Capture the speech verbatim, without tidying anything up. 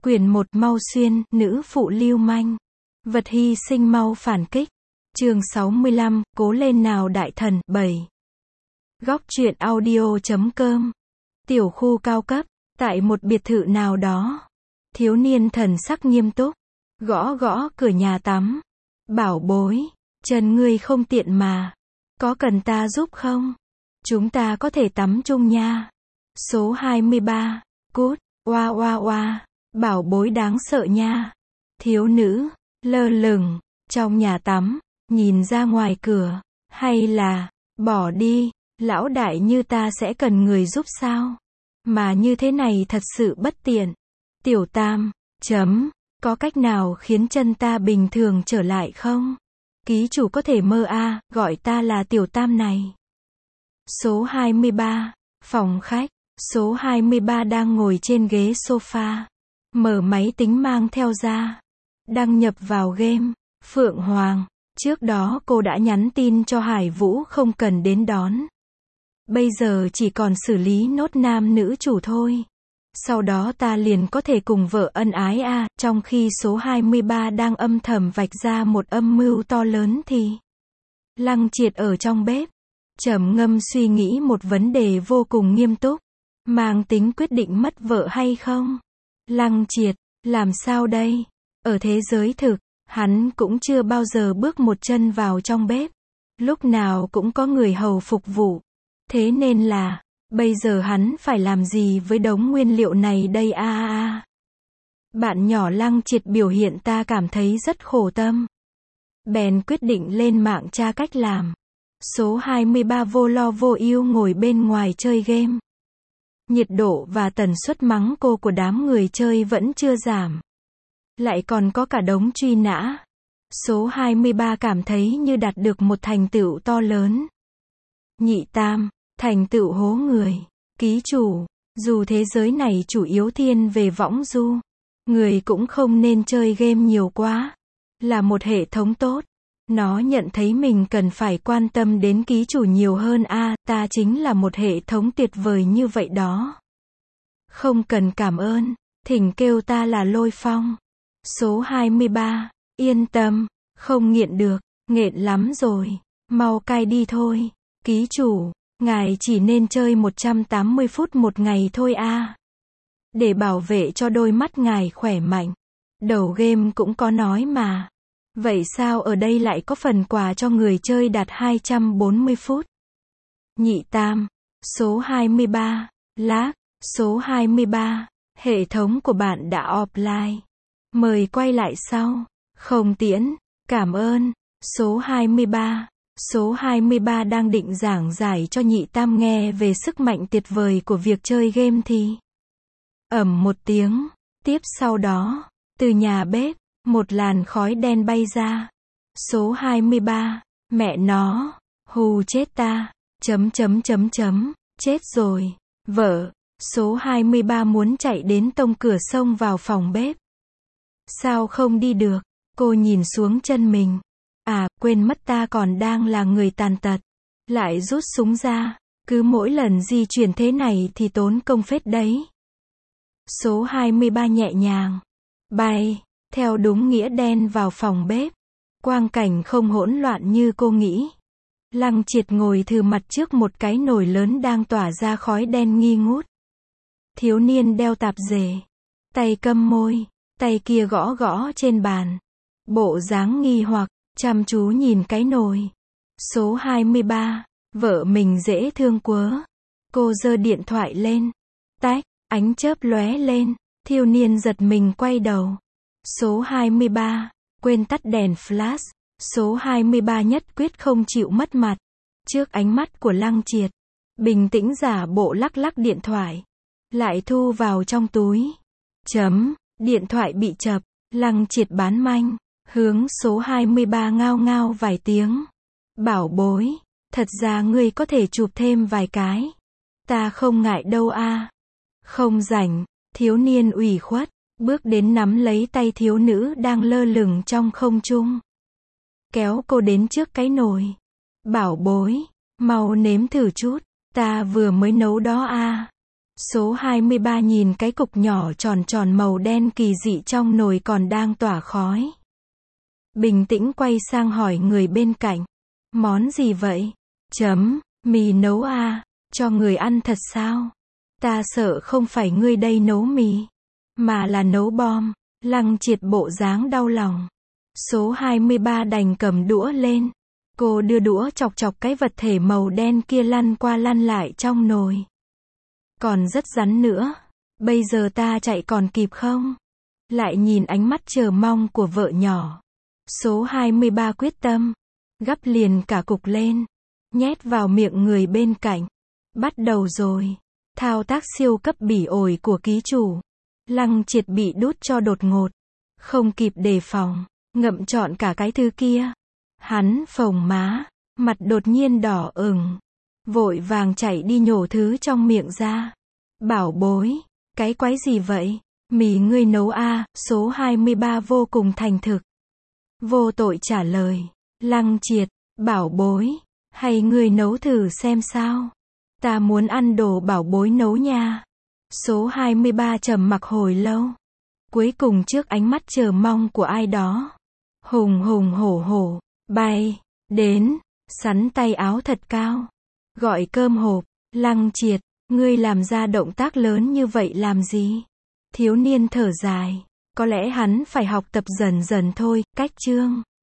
Quyển một Mau Xuyên, nữ phụ lưu manh. Vật hy sinh mau phản kích. Chương sáu mươi lăm, cố lên nào đại thần, bảy. Góc truyện audio chấm com. Tiểu khu cao cấp, tại một biệt thự nào đó. Thiếu niên thần sắc nghiêm túc, gõ gõ cửa nhà tắm. Bảo bối, chân ngươi không tiện mà. Có cần ta giúp không? Chúng ta có thể tắm chung nha. Số hai mươi ba, cút, oa oa oa, bảo bối đáng sợ nha. Thiếu nữ, lơ lửng, trong nhà tắm, nhìn ra ngoài cửa, hay là, bỏ đi, lão đại như ta sẽ cần người giúp sao? Mà như thế này thật sự bất tiện. Tiểu tam, chấm, có cách nào khiến chân ta bình thường trở lại không? Ký chủ có thể mơ a, gọi ta là tiểu tam này. Số hai mươi ba, phòng khách, số hai mươi ba đang ngồi trên ghế sofa, mở máy tính mang theo ra, đăng nhập vào game, Phượng Hoàng, trước đó cô đã nhắn tin cho Hải Vũ không cần đến đón. Bây giờ chỉ còn xử lý nốt nam nữ chủ thôi. Sau đó ta liền có thể cùng vợ ân ái a, à, trong khi số hai mươi ba đang âm thầm vạch ra một âm mưu to lớn thì Lăng Triệt ở trong bếp, trầm ngâm suy nghĩ một vấn đề vô cùng nghiêm túc, mang tính quyết định mất vợ hay không. Lăng Triệt, làm sao đây? Ở thế giới thực, hắn cũng chưa bao giờ bước một chân vào trong bếp, lúc nào cũng có người hầu phục vụ. Thế nên là, bây giờ hắn phải làm gì với đống nguyên liệu này đây a a a. Bạn nhỏ Lăng Triệt biểu hiện ta cảm thấy rất khổ tâm. Bèn quyết định lên mạng tra cách làm. Số hai mươi ba vô lo vô ưu ngồi bên ngoài chơi game. Nhiệt độ và tần suất mắng cô của đám người chơi vẫn chưa giảm. Lại còn có cả đống truy nã. Số hai mươi ba cảm thấy như đạt được một thành tựu to lớn. Nhị tam, thành tựu hố người. Ký chủ, dù thế giới này chủ yếu thiên về võng du, người cũng không nên chơi game nhiều quá. Là một hệ thống tốt. Nó nhận thấy mình cần phải quan tâm đến ký chủ nhiều hơn a, à, ta chính là một hệ thống tuyệt vời như vậy đó. Không cần cảm ơn, thỉnh kêu ta là Lôi Phong. Số hai mươi ba, yên tâm, không nghiện được, nghiện lắm rồi, mau cai đi thôi. Ký chủ, ngài chỉ nên chơi một trăm tám mươi phút một ngày thôi a. À. Để bảo vệ cho đôi mắt ngài khỏe mạnh. Đầu game cũng có nói mà. Vậy sao ở đây lại có phần quà cho người chơi đạt hai trăm bốn mươi phút? Nhị tam, số hai mươi ba, lag, số hai mươi ba, hệ thống của bạn đã offline. Mời quay lại sau. Không tiễn, cảm ơn. Số hai mươi ba, số hai mươi ba đang định giảng giải cho nhị tam nghe về sức mạnh tuyệt vời của việc chơi game thì ầm một tiếng, tiếp sau đó, từ nhà bếp, một làn khói đen bay ra. Số hai mươi ba, mẹ nó, hù chết ta, chấm chấm chấm chấm, chết rồi, vợ. Số hai mươi ba muốn chạy đến tông cửa xông vào phòng bếp. Sao không đi được? Cô nhìn xuống chân mình. À, quên mất ta còn đang là người tàn tật. Lại rút súng ra. Cứ mỗi lần di chuyển thế này thì tốn công phết đấy. Số hai mươi ba nhẹ nhàng bay, theo đúng nghĩa đen vào phòng bếp. Quang cảnh không hỗn loạn như cô nghĩ. Lăng Triệt ngồi thừ mặt trước một cái nồi lớn đang tỏa ra khói đen nghi ngút. Thiếu niên đeo tạp dề, tay câm môi, tay kia gõ gõ trên bàn. Bộ dáng nghi hoặc, chăm chú nhìn cái nồi. Số hai mươi ba, vợ mình dễ thương quá. Cô giơ điện thoại lên. Tách, ánh chớp lóe lên. Thiếu niên giật mình quay đầu. Số hai mươi ba, quên tắt đèn flash. Số hai mươi ba nhất quyết không chịu mất mặt. Trước ánh mắt của Lăng Triệt, bình tĩnh giả bộ lắc lắc điện thoại. Lại thu vào trong túi. Chấm, điện thoại bị chập. Lăng Triệt bán manh, hướng số hai mươi ba ngao ngao vài tiếng. Bảo bối, thật ra ngươi có thể chụp thêm vài cái. Ta không ngại đâu a. À. Không rảnh, thiếu niên ủy khuất, bước đến nắm lấy tay thiếu nữ đang lơ lửng trong không trung. Kéo cô đến trước cái nồi. Bảo bối, mau nếm thử chút, ta vừa mới nấu đó a. À. Số hai mươi ba nhìn cái cục nhỏ tròn tròn màu đen kỳ dị trong nồi còn đang tỏa khói. Bình tĩnh quay sang hỏi người bên cạnh. Món gì vậy? Chấm, mì nấu à? Cho người ăn thật sao? Ta sợ không phải ngươi đây nấu mì, mà là nấu bom. Lăng Triệt bộ dáng đau lòng. Số hai mươi ba đành cầm đũa lên. Cô đưa đũa chọc chọc cái vật thể màu đen kia lăn qua lăn lại trong nồi. Còn rất rắn nữa. Bây giờ ta chạy còn kịp không? Lại nhìn ánh mắt chờ mong của vợ nhỏ. Số hai mươi ba quyết tâm. Gắp liền cả cục lên. Nhét vào miệng người bên cạnh. Bắt đầu rồi. Thao tác siêu cấp bỉ ổi của ký chủ. Lăng Triệt bị đút cho đột ngột. Không kịp đề phòng. Ngậm trọn cả cái thứ kia. Hắn phồng má. Mặt đột nhiên đỏ ửng. Vội vàng chạy đi nhổ thứ trong miệng ra. Bảo bối. Cái quái gì vậy? Mì ngươi nấu à? Số hai mươi ba vô cùng thành thực. Vô tội trả lời. Lăng Triệt. Bảo bối. Hay ngươi nấu thử xem sao? Ta muốn ăn đồ bảo bối nấu nha. Số hai mươi ba trầm mặc hồi lâu. Cuối cùng trước ánh mắt chờ mong của ai đó. Hùng hùng hổ hổ. Bay. Đến. Sắn tay áo thật cao. Gọi cơm hộp. Lăng Triệt. Ngươi làm ra động tác lớn như vậy làm gì? Thiếu niên thở dài. Có lẽ hắn phải học tập dần dần thôi. Cách chương.